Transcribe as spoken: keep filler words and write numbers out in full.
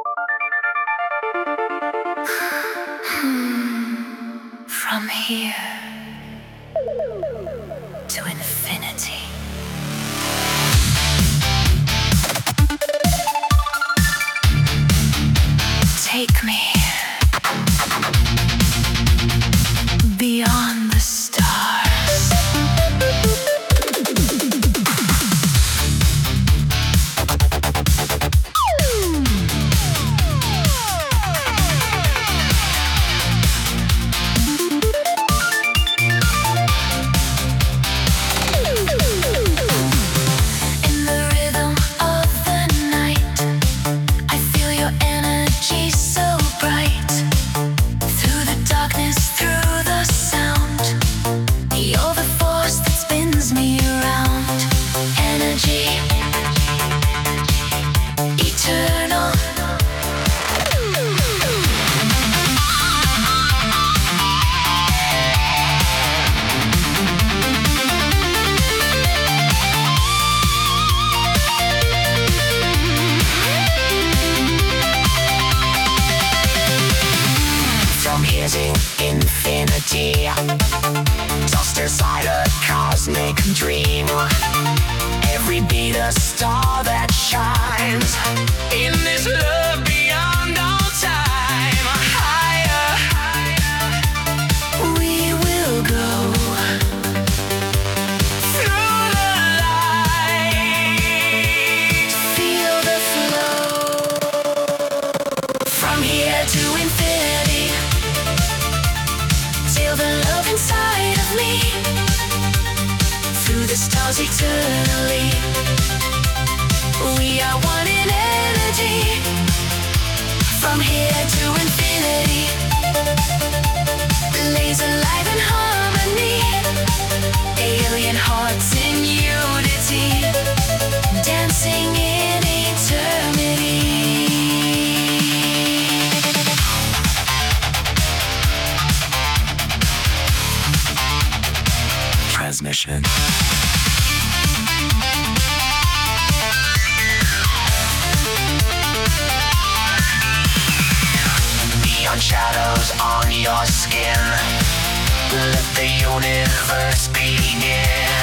From here to infinity. Take me beyond the stars. Infinity, tossed inside a cosmic dream. Every beat a star that shines in this love beyond all time. Higher, we will go through the light. Feel the flow from here to infinity. Till the love inside of me, through the stars eternally. We are one in energy. From here to infinity, laser light and harmony, alien hearts in unity, dancing in eternity. Transmission. Neon shadows on your skin. Let the universe begin.